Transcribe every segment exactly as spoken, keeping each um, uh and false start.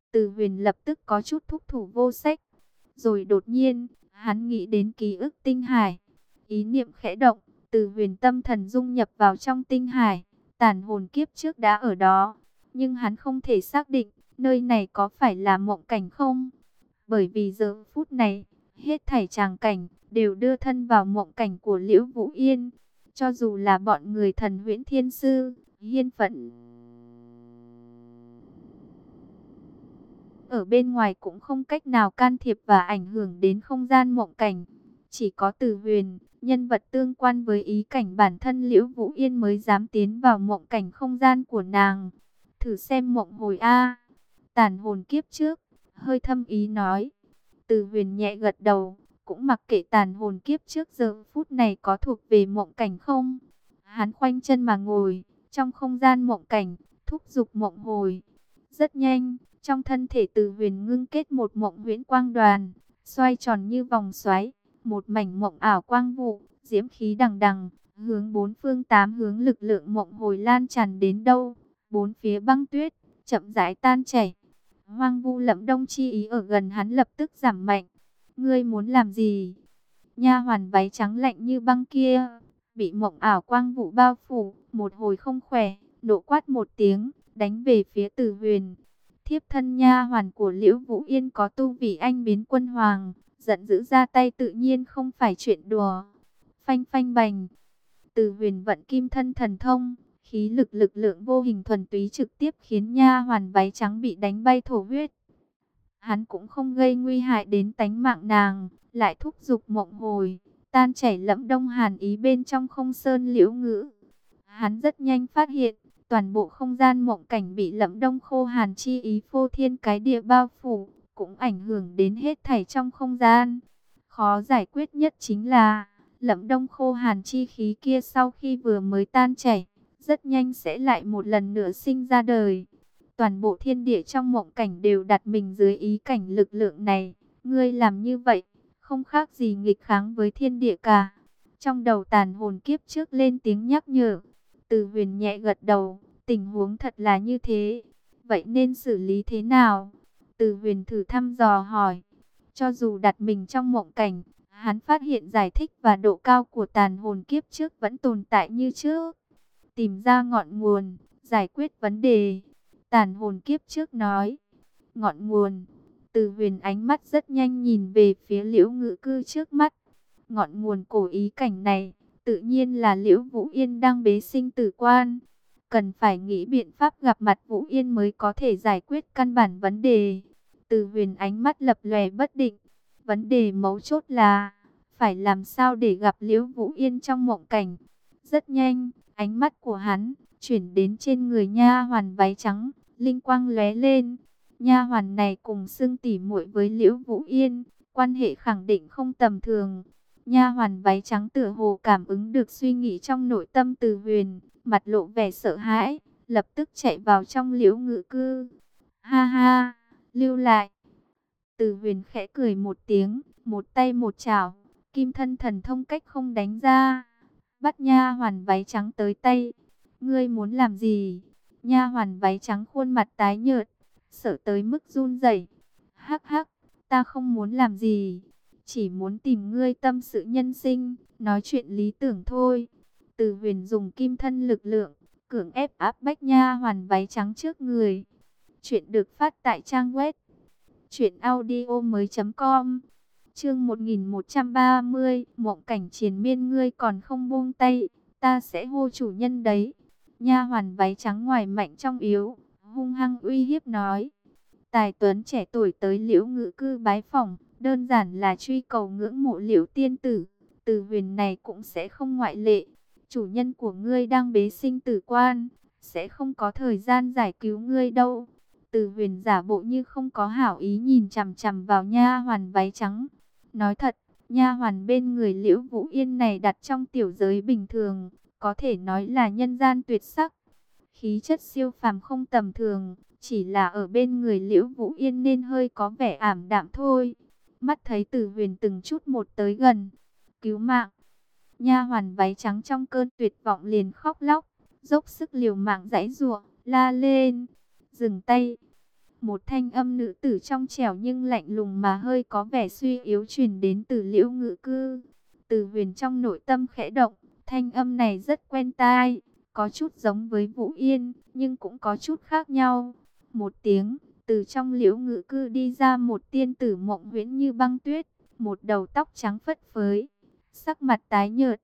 Từ Huyền lập tức có chút thúc thủ vô sách. Rồi đột nhiên, hắn nghĩ đến ký ức tinh hải. Ý niệm khẽ động, Từ Huyền tâm thần dung nhập vào trong tinh hải. Tàn hồn kiếp trước đã ở đó, nhưng hắn không thể xác định nơi này có phải là mộng cảnh không. Bởi vì giờ phút này, hết thảy tràng cảnh đều đưa thân vào mộng cảnh của Liễu Vũ Yên. Cho dù là bọn người Thần Huyễn Thiên Sư, Hiên Phận ở bên ngoài cũng không cách nào can thiệp và ảnh hưởng đến không gian mộng cảnh. Chỉ có Từ Huyền, nhân vật tương quan với ý cảnh bản thân Liễu Vũ Yên mới dám tiến vào mộng cảnh không gian của nàng. Thử xem mộng hồi a. Tàn hồn kiếp trước, hơi thâm ý nói. Từ Huyền nhẹ gật đầu, cũng mặc kệ tàn hồn kiếp trước giờ phút này có thuộc về mộng cảnh không. Hắn khoanh chân mà ngồi, trong không gian mộng cảnh, thúc giục mộng hồi. Rất nhanh, trong thân thể Từ Huyền ngưng kết một mộng huyễn quang đoàn, xoay tròn như vòng xoáy, một mảnh mộng ảo quang vụ, diễm khí đằng đằng, hướng bốn phương tám hướng lực lượng mộng hồi lan tràn đến đâu, bốn phía băng tuyết chậm rãi tan chảy. Hoang vu lẫm đông chi ý ở gần hắn lập tức giảm mạnh. Ngươi muốn làm gì? Nha hoàn váy trắng lạnh như băng kia, bị mộng ảo quang vụ bao phủ, một hồi không khỏe, nộ quát một tiếng, đánh về phía Từ Huyền. Thiếp thân nha hoàn của Liễu Vũ Yên có tu vị anh biến quân hoàng, giận dữ ra tay tự nhiên không phải chuyện đùa. Phanh phanh bành, Từ Huyền vận kim thân thần thông, khí lực lực lượng vô hình thuần túy trực tiếp khiến nha hoàn váy trắng bị đánh bay thổ huyết. Hắn cũng không gây nguy hại đến tánh mạng nàng, lại thúc giục mộng hồi, tan chảy lẫm đông hàn ý bên trong không sơn liễu ngữ. Hắn rất nhanh phát hiện, toàn bộ không gian mộng cảnh bị lẫm đông khô hàn chi ý phô thiên cái địa bao phủ, cũng ảnh hưởng đến hết thảy trong không gian. Khó giải quyết nhất chính là, lẫm đông khô hàn chi khí kia sau khi vừa mới tan chảy, rất nhanh sẽ lại một lần nữa sinh ra đời. Toàn bộ thiên địa trong mộng cảnh đều đặt mình dưới ý cảnh lực lượng này. Ngươi làm như vậy, không khác gì nghịch kháng với thiên địa cả. Trong đầu tàn hồn kiếp trước lên tiếng nhắc nhở. Từ Huyền nhẹ gật đầu, tình huống thật là như thế. Vậy nên xử lý thế nào? Từ Huyền thử thăm dò hỏi. Cho dù đặt mình trong mộng cảnh, hắn phát hiện giải thích và độ cao của tàn hồn kiếp trước vẫn tồn tại như trước. Tìm ra ngọn nguồn, giải quyết vấn đề. Tàn hồn kiếp trước nói. Ngọn nguồn. Từ Huyền ánh mắt rất nhanh nhìn về phía Liễu Ngự Cư trước mắt. Ngọn nguồn cổ ý cảnh này, tự nhiên là Liễu Vũ Yên đang bế sinh tử quan. Cần phải nghĩ biện pháp gặp mặt Vũ Yên mới có thể giải quyết căn bản vấn đề. Từ Huyền ánh mắt lập lòe bất định. Vấn đề mấu chốt là, phải làm sao để gặp Liễu Vũ Yên trong mộng cảnh. Rất nhanh, ánh mắt của hắn chuyển đến trên người nha hoàn váy trắng, linh quang lóe lên. Nha hoàn này cùng xưng tỉ muội với Liễu Vũ Yên, quan hệ khẳng định không tầm thường. Nha hoàn váy trắng tựa hồ cảm ứng được suy nghĩ trong nội tâm Từ Huyền, mặt lộ vẻ sợ hãi, lập tức chạy vào trong Liễu Ngự Cư. Ha ha, lưu lại. Từ Huyền khẽ cười một tiếng, một tay một chảo, kim thân thần thông cách không đánh ra, bắt nha hoàn váy trắng tới tay. Ngươi muốn làm gì? Nha hoàn váy trắng khuôn mặt tái nhợt, sợ tới mức run rẩy. Hắc hắc, ta không muốn làm gì, chỉ muốn tìm ngươi tâm sự nhân sinh, nói chuyện lý tưởng thôi. Từ Huyền dùng kim thân lực lượng, cưỡng ép áp bách nha hoàn váy trắng trước người. Chuyện được phát tại trang web truyện audio mới.com. Chương một nghìn một trăm ba mươi, mộng cảnh triền miên, ngươi còn không buông tay, ta sẽ hô chủ nhân đấy. Nha hoàn váy trắng ngoài mạnh trong yếu, hung hăng uy hiếp nói. Tài tuấn trẻ tuổi tới Liễu Ngự Cư bái phỏng, đơn giản là truy cầu ngưỡng mộ Liễu tiên tử. Từ Huyền này cũng sẽ không ngoại lệ. Chủ nhân của ngươi đang bế sinh tử quan, sẽ không có thời gian giải cứu ngươi đâu. Từ Huyền giả bộ như không có hảo ý nhìn chằm chằm vào nha hoàn váy trắng. Nói thật, nha hoàn bên người Liễu Vũ Yên này đặt trong tiểu giới bình thường, có thể nói là nhân gian tuyệt sắc. Khí chất siêu phàm không tầm thường, chỉ là ở bên người Liễu Vũ Yên nên hơi có vẻ ảm đạm thôi. Mắt thấy Từ Huyền từng chút một tới gần, cứu mạng. Nha hoàn váy trắng trong cơn tuyệt vọng liền khóc lóc, dốc sức liều mạng giãy giụa, la lên, dừng tay. Một thanh âm nữ tử trong trẻo nhưng lạnh lùng mà hơi có vẻ suy yếu truyền đến từ Liễu Ngự Cư. Từ Huyền trong nội tâm khẽ động, thanh âm này rất quen tai, có chút giống với Vũ Yên, nhưng cũng có chút khác nhau. Một tiếng, từ trong Liễu Ngự Cư đi ra một tiên tử mộng huyễn như băng tuyết, một đầu tóc trắng phất phới, sắc mặt tái nhợt.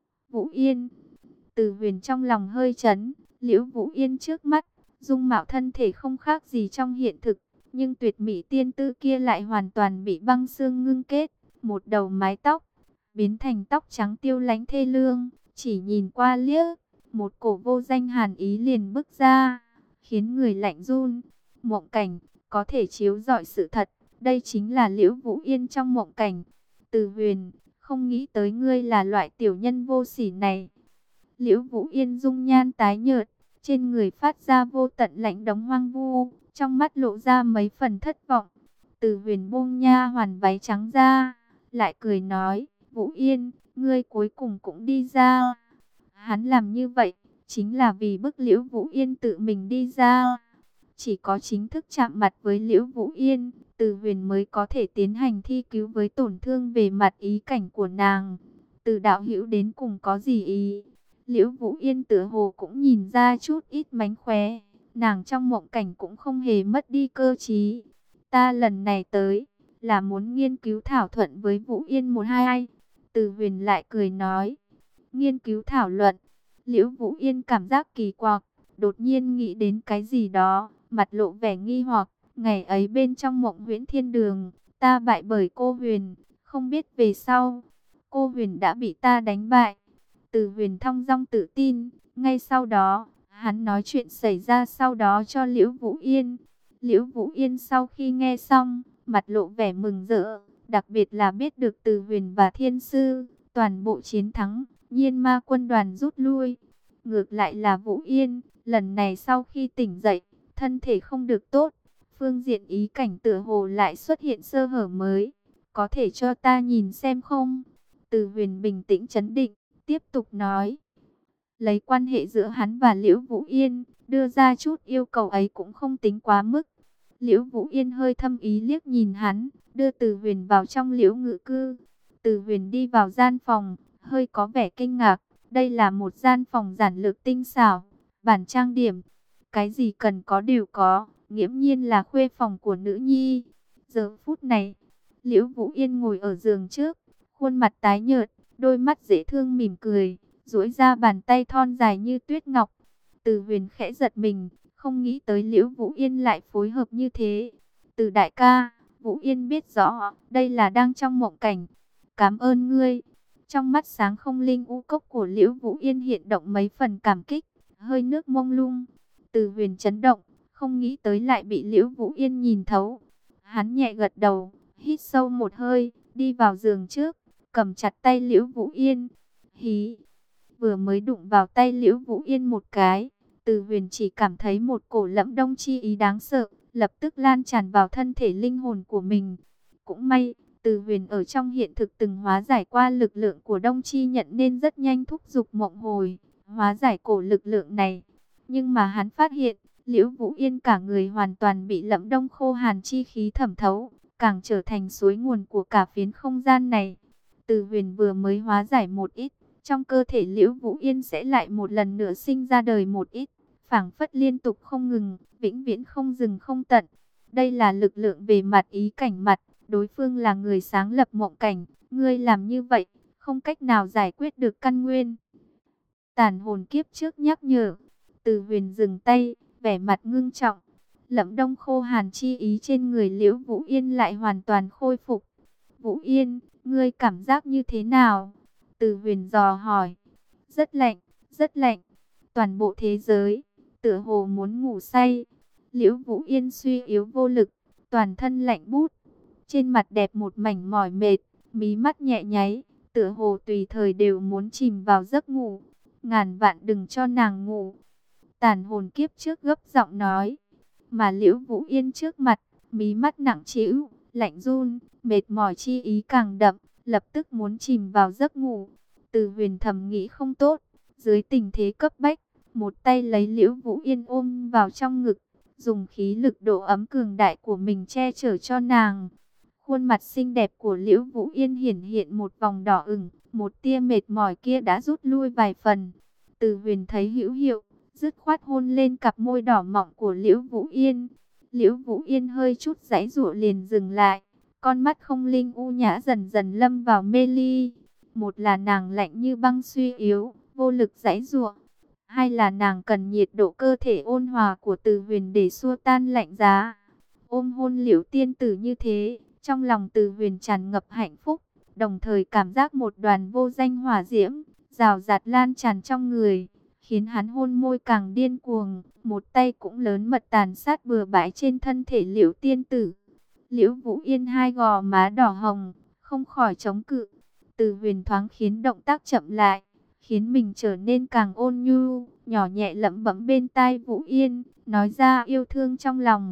Vũ Yên. Từ Huyền trong lòng hơi chấn, Liễu Vũ Yên trước mắt, dung mạo thân thể không khác gì trong hiện thực, nhưng tuyệt mỹ tiên tư kia lại hoàn toàn bị băng xương ngưng kết, một đầu mái tóc biến thành tóc trắng tiêu lãnh thê lương, chỉ nhìn qua liếc, một cổ vô danh hàn ý liền bức ra, khiến người lạnh run. Mộng cảnh có thể chiếu rọi sự thật, đây chính là Liễu Vũ Yên trong mộng cảnh. Từ Huyền, không nghĩ tới ngươi là loại tiểu nhân vô sỉ này. Liễu Vũ Yên dung nhan tái nhợt, trên người phát ra vô tận lạnh đống hoang vu, trong mắt lộ ra mấy phần thất vọng. Từ Huyền buông nha hoàn váy trắng ra, lại cười nói, Vũ Yên, ngươi cuối cùng cũng đi ra. Hắn làm như vậy, chính là vì bức Liễu Vũ Yên tự mình đi ra. Chỉ có chính thức chạm mặt với Liễu Vũ Yên, Từ Huyền mới có thể tiến hành thi cứu với tổn thương về mặt ý cảnh của nàng. Từ đạo hữu đến cùng có gì ý? Liễu Vũ Yên tựa hồ cũng nhìn ra chút ít mánh khóe, nàng trong mộng cảnh cũng không hề mất đi cơ trí. Ta lần này tới, là muốn nghiên cứu thảo thuận với Vũ Yên một hai. Từ Huyền lại cười nói, nghiên cứu thảo luận. Liễu Vũ Yên cảm giác kỳ quặc, đột nhiên nghĩ đến cái gì đó, mặt lộ vẻ nghi hoặc. Ngày ấy bên trong mộng huyễn thiên đường, ta bại bởi cô Huyền, không biết về sau, cô Huyền đã bị ta đánh bại. Từ Huyền thong dong tự tin, ngay sau đó, hắn nói chuyện xảy ra sau đó cho Liễu Vũ Yên. Liễu Vũ Yên sau khi nghe xong, mặt lộ vẻ mừng rỡ, đặc biệt là biết được Từ Huyền và Thiên Sư, toàn bộ chiến thắng, Nhiên Ma quân đoàn rút lui. Ngược lại là Vũ Yên, lần này sau khi tỉnh dậy, thân thể không được tốt, phương diện ý cảnh tựa hồ lại xuất hiện sơ hở mới, có thể cho ta nhìn xem không? Từ Huyền bình tĩnh trấn định, tiếp tục nói, lấy quan hệ giữa hắn và Liễu Vũ Yên, đưa ra chút yêu cầu ấy cũng không tính quá mức. Liễu Vũ Yên hơi thâm ý liếc nhìn hắn, đưa Từ Huyền vào trong Liễu Ngự Cư. Từ Huyền đi vào gian phòng, hơi có vẻ kinh ngạc, đây là một gian phòng giản lược tinh xảo, bản trang điểm, cái gì cần có đều có, nghiễm nhiên là khuê phòng của nữ nhi. Giờ phút này, Liễu Vũ Yên ngồi ở giường trước, khuôn mặt tái nhợt, đôi mắt dễ thương mỉm cười, duỗi ra bàn tay thon dài như tuyết ngọc. Từ Huyền khẽ giật mình, không nghĩ tới Liễu Vũ Yên lại phối hợp như thế. Từ đại ca, Vũ Yên biết rõ, đây là đang trong mộng cảnh. Cảm ơn ngươi. Trong mắt sáng không linh u cốc của Liễu Vũ Yên hiện động mấy phần cảm kích, hơi nước mông lung. Từ Huyền chấn động, không nghĩ tới lại bị Liễu Vũ Yên nhìn thấu. Hắn nhẹ gật đầu, hít sâu một hơi, đi vào giường trước, cầm chặt tay Liễu Vũ Yên. Hí, vừa mới đụng vào tay Liễu Vũ Yên một cái, Từ Huyền chỉ cảm thấy một cổ lẫm đông chi ý đáng sợ, lập tức lan tràn vào thân thể linh hồn của mình. Cũng may, Từ Huyền ở trong hiện thực từng hóa giải qua lực lượng của đông chi nhận nên rất nhanh thúc giục mộng hồi, hóa giải cổ lực lượng này. Nhưng mà hắn phát hiện, Liễu Vũ Yên cả người hoàn toàn bị lẫm đông khô hàn chi khí thẩm thấu, càng trở thành suối nguồn của cả phiến không gian này. Từ Huyền vừa mới hóa giải một ít, trong cơ thể Liễu Vũ Yên sẽ lại một lần nữa sinh ra đời một ít, phảng phất liên tục không ngừng, vĩnh viễn không dừng không tận. Đây là lực lượng về mặt ý cảnh mặt, đối phương là người sáng lập mộng cảnh, ngươi làm như vậy, không cách nào giải quyết được căn nguyên. Tàn hồn kiếp trước nhắc nhở. Từ Huyền dừng tay, vẻ mặt ngưng trọng. Lẫm đông khô hàn chi ý trên người Liễu Vũ Yên lại hoàn toàn khôi phục. Vũ Yên, ngươi cảm giác như thế nào? Từ Huyền dò hỏi. Rất lạnh, rất lạnh. Toàn bộ thế giới, tựa hồ muốn ngủ say. Liễu Vũ Yên suy yếu vô lực, toàn thân lạnh bút. Trên mặt đẹp một mảnh mỏi mệt, mí mắt nhẹ nháy, tựa hồ tùy thời đều muốn chìm vào giấc ngủ. Ngàn vạn đừng cho nàng ngủ. Tàn hồn kiếp trước gấp giọng nói. Mà Liễu Vũ Yên trước mặt, mí mắt nặng trĩu, lạnh run, mệt mỏi chi ý càng đậm, lập tức muốn chìm vào giấc ngủ. Từ Huyền thầm nghĩ không tốt, dưới tình thế cấp bách, một tay lấy Liễu Vũ Yên ôm vào trong ngực, dùng khí lực độ ấm cường đại của mình che chở cho nàng. Khuôn mặt xinh đẹp của Liễu Vũ Yên hiển hiện một vòng đỏ ửng, một tia mệt mỏi kia đã rút lui vài phần. Từ Huyền thấy hữu hiệu, dứt khoát hôn lên cặp môi đỏ mọng của Liễu Vũ Yên. Liễu Vũ Yên hơi chút giãy giụa liền dừng lại, con mắt không linh u nhã dần dần lâm vào mê ly. Một là nàng lạnh như băng suy yếu, vô lực giãy giụa. Hai là nàng cần nhiệt độ cơ thể ôn hòa của Từ Huyền để xua tan lạnh giá. Ôm hôn Liễu tiên tử như thế, trong lòng Từ Huyền tràn ngập hạnh phúc, đồng thời cảm giác một đoàn vô danh hỏa diễm, rào rạt lan tràn trong người, khiến hắn hôn môi càng điên cuồng, một tay cũng lớn mật tàn sát bừa bãi trên thân thể Liễu tiên tử. Liễu Vũ Yên hai gò má đỏ hồng, không khỏi chống cự. Từ Huyền thoáng khiến động tác chậm lại, khiến mình trở nên càng ôn nhu, nhỏ nhẹ lẩm bẩm bên tai Vũ Yên, nói ra yêu thương trong lòng.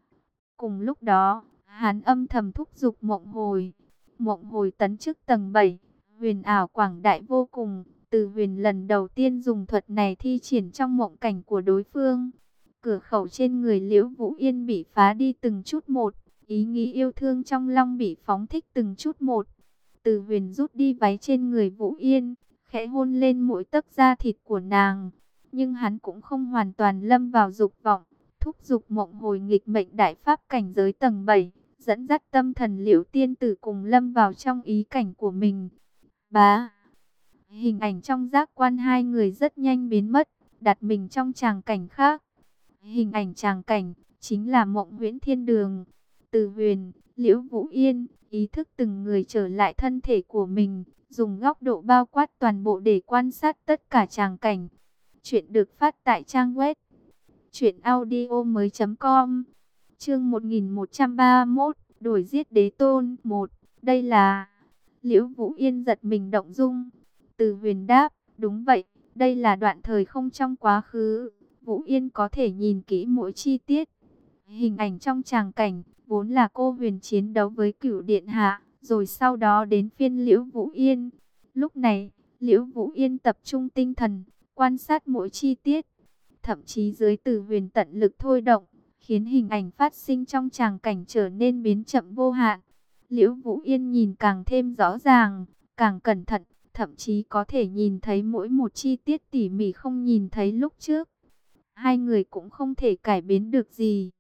Cùng lúc đó, hắn âm thầm thúc giục Mộng Hồi. Mộng Hồi tấn chức tầng bảy, huyền ảo quảng đại vô cùng. Từ Huyền lần đầu tiên dùng thuật này thi triển trong mộng cảnh của đối phương. Cửa khẩu trên người Liễu Vũ Yên bị phá đi từng chút một, ý nghĩ yêu thương trong lòng bị phóng thích từng chút một. Từ Huyền rút đi váy trên người Vũ Yên, khẽ hôn lên mỗi tấc da thịt của nàng. Nhưng hắn cũng không hoàn toàn lâm vào dục vọng, thúc giục Mộng Hồi nghịch mệnh đại pháp cảnh giới tầng bảy, dẫn dắt tâm thần Liễu tiên tử cùng lâm vào trong ý cảnh của mình. Bá, hình ảnh trong giác quan hai người rất nhanh biến mất, đặt mình trong tràng cảnh khác. Hình ảnh tràng cảnh chính là Mộng Huyễn Thiên Đường. Từ Huyền, Liễu Vũ Yên, ý thức từng người trở lại thân thể của mình, dùng góc độ bao quát toàn bộ để quan sát tất cả tràng cảnh. Chuyện được phát tại trang web truyện audio mới chấm com. Chương một nghìn một trăm ba mươi mốt, đuổi giết đế tôn một. Đây là... Liễu Vũ Yên giật mình động dung. Từ Huyền đáp, đúng vậy, đây là đoạn thời không trong quá khứ. Vũ Yên có thể nhìn kỹ mỗi chi tiết. Hình ảnh trong tràng cảnh vốn là cô Huyền chiến đấu với Cửu Điện Hạ, rồi sau đó đến phiên Liễu Vũ Yên. Lúc này, Liễu Vũ Yên tập trung tinh thần, quan sát mỗi chi tiết. Thậm chí dưới Từ Huyền tận lực thôi động, khiến hình ảnh phát sinh trong tràng cảnh trở nên biến chậm vô hạn. Liễu Vũ Yên nhìn càng thêm rõ ràng, càng cẩn thận, thậm chí có thể nhìn thấy mỗi một chi tiết tỉ mỉ không nhìn thấy lúc trước. Hai người cũng không thể cải biến được gì.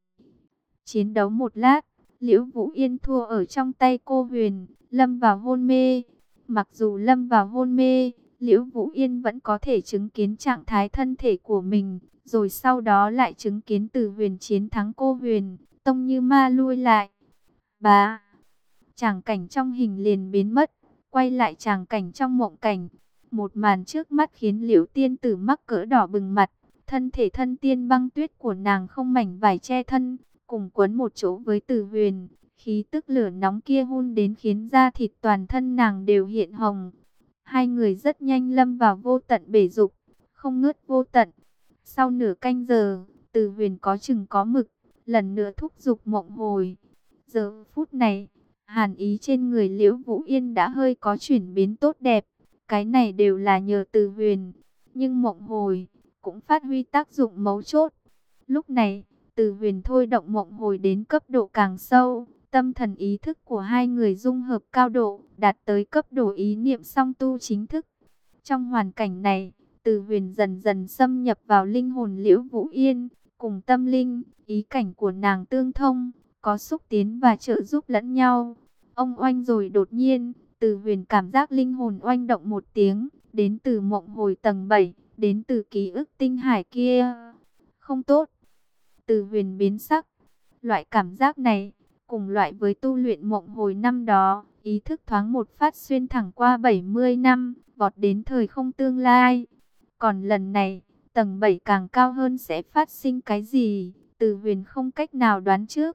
Chiến đấu một lát, Liễu Vũ Yên thua ở trong tay cô Huyền, lâm vào hôn mê. Mặc dù lâm vào hôn mê, Liễu Vũ Yên vẫn có thể chứng kiến trạng thái thân thể của mình, rồi sau đó lại chứng kiến Từ Huyền chiến thắng cô Huyền, tông như ma lui lại. Bá, tràng cảnh trong hình liền biến mất, quay lại tràng cảnh trong mộng cảnh. Một màn trước mắt khiến Liễu tiên tử mắc cỡ đỏ bừng mặt, thân thể thân tiên băng tuyết của nàng không mảnh vải che thân, cùng quấn một chỗ với Từ Huyền, khí tức lửa nóng kia hun đến khiến da thịt toàn thân nàng đều hiện hồng. Hai người rất nhanh lâm vào vô tận bể dục, không ngớt vô tận. Sau nửa canh giờ, Từ Huyền có chừng có mực, lần nữa thúc giục Mộng Hồi. Giờ phút này, hàn ý trên người Liễu Vũ Yên đã hơi có chuyển biến tốt đẹp, cái này đều là nhờ Từ Huyền. Nhưng Mộng Hồi cũng phát huy tác dụng mấu chốt. Lúc này, Từ Huyền thôi động Mộng Hồi đến cấp độ càng sâu, tâm thần ý thức của hai người dung hợp cao độ, đạt tới cấp độ ý niệm song tu chính thức. Trong hoàn cảnh này, Từ Huyền dần dần xâm nhập vào linh hồn Liễu Vũ Yên, cùng tâm linh, ý cảnh của nàng tương thông, có xúc tiến và trợ giúp lẫn nhau. Ông oanh rồi đột nhiên, Từ Huyền cảm giác linh hồn oanh động một tiếng, đến từ Mộng Hồi tầng bảy, đến từ ký ức tinh hải kia. Không tốt. Từ Huyền biến sắc. Loại cảm giác này, cùng loại với tu luyện Mộng Hồi năm đó, ý thức thoáng một phát xuyên thẳng qua bảy mươi năm, vọt đến thời không tương lai. Còn lần này, tầng bảy càng cao hơn sẽ phát sinh cái gì, Từ Huyền không cách nào đoán trước.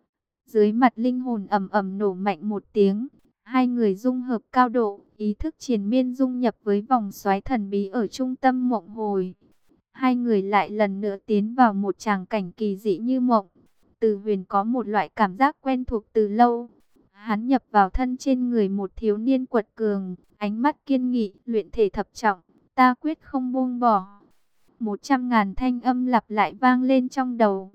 Dưới mặt linh hồn ầm ầm nổ mạnh một tiếng, hai người dung hợp cao độ, ý thức triền miên dung nhập với vòng xoáy thần bí ở trung tâm Mộng Hồi. Hai người lại lần nữa tiến vào một tràng cảnh kỳ dị như mộng. Từ Huyền có một loại cảm giác quen thuộc từ lâu. Hắn nhập vào thân trên người một thiếu niên quật cường, ánh mắt kiên nghị, luyện thể thập trọng, ta quyết không buông bỏ. Một trăm ngàn thanh âm lặp lại vang lên trong đầu.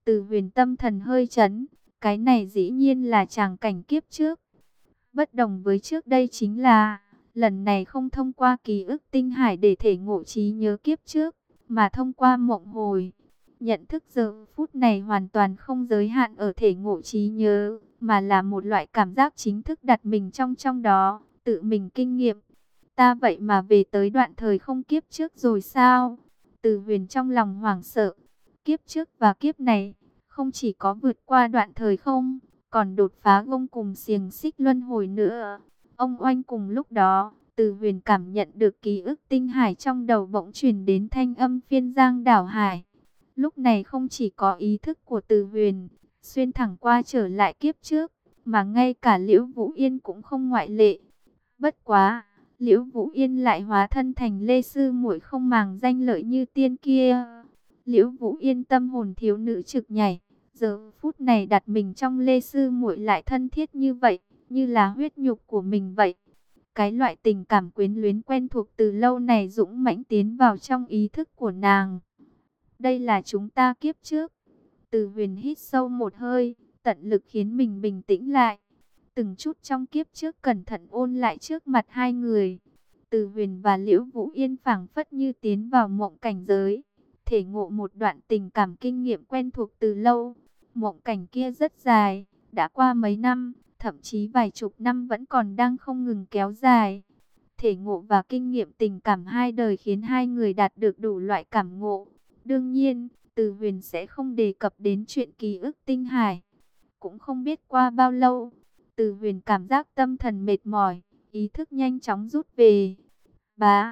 Từ Huyền tâm thần hơi chấn, cái này dĩ nhiên là tràng cảnh kiếp trước. Bất đồng với trước đây chính là, lần này không thông qua ký ức tinh hải để thể ngộ trí nhớ kiếp trước, mà thông qua mộng hồi. Nhận thức giờ phút này hoàn toàn không giới hạn ở thể ngộ trí nhớ, mà là một loại cảm giác chính thức đặt mình trong trong đó, tự mình kinh nghiệm. Ta vậy mà về tới đoạn thời không kiếp trước rồi sao? Từ Huyền trong lòng hoảng sợ. Kiếp trước và kiếp này, không chỉ có vượt qua đoạn thời không, còn đột phá gông cùng xiềng xích luân hồi nữa. Ông oanh cùng lúc đó, Từ Huyền cảm nhận được ký ức tinh hải trong đầu bỗng truyền đến thanh âm phiên giang đảo hải. Lúc này không chỉ có ý thức của Từ Huyền, xuyên thẳng qua trở lại kiếp trước, mà ngay cả Liễu Vũ Yên cũng không ngoại lệ. Bất quá, Liễu Vũ Yên lại hóa thân thành Lê Sư muội không màng danh lợi như tiên kia. Liễu Vũ Yên tâm hồn thiếu nữ trực nhảy, giờ phút này đặt mình trong Lê Sư muội lại thân thiết như vậy, như là huyết nhục của mình vậy. Cái loại tình cảm quyến luyến quen thuộc từ lâu này dũng mãnh tiến vào trong ý thức của nàng. Đây là chúng ta kiếp trước. Từ Huyền hít sâu một hơi, tận lực khiến mình bình tĩnh lại. Từng chút trong kiếp trước cẩn thận ôn lại trước mặt hai người. Từ Huyền và Liễu Vũ Yên phảng phất như tiến vào mộng cảnh giới, thể ngộ một đoạn tình cảm kinh nghiệm quen thuộc từ lâu. Mộng cảnh kia rất dài, đã qua mấy năm, thậm chí vài chục năm vẫn còn đang không ngừng kéo dài. Thể ngộ và kinh nghiệm tình cảm hai đời khiến hai người đạt được đủ loại cảm ngộ. Đương nhiên, Từ Huyền sẽ không đề cập đến chuyện ký ức tinh hải. Cũng không biết qua bao lâu, Từ Huyền cảm giác tâm thần mệt mỏi, ý thức nhanh chóng rút về. Bá,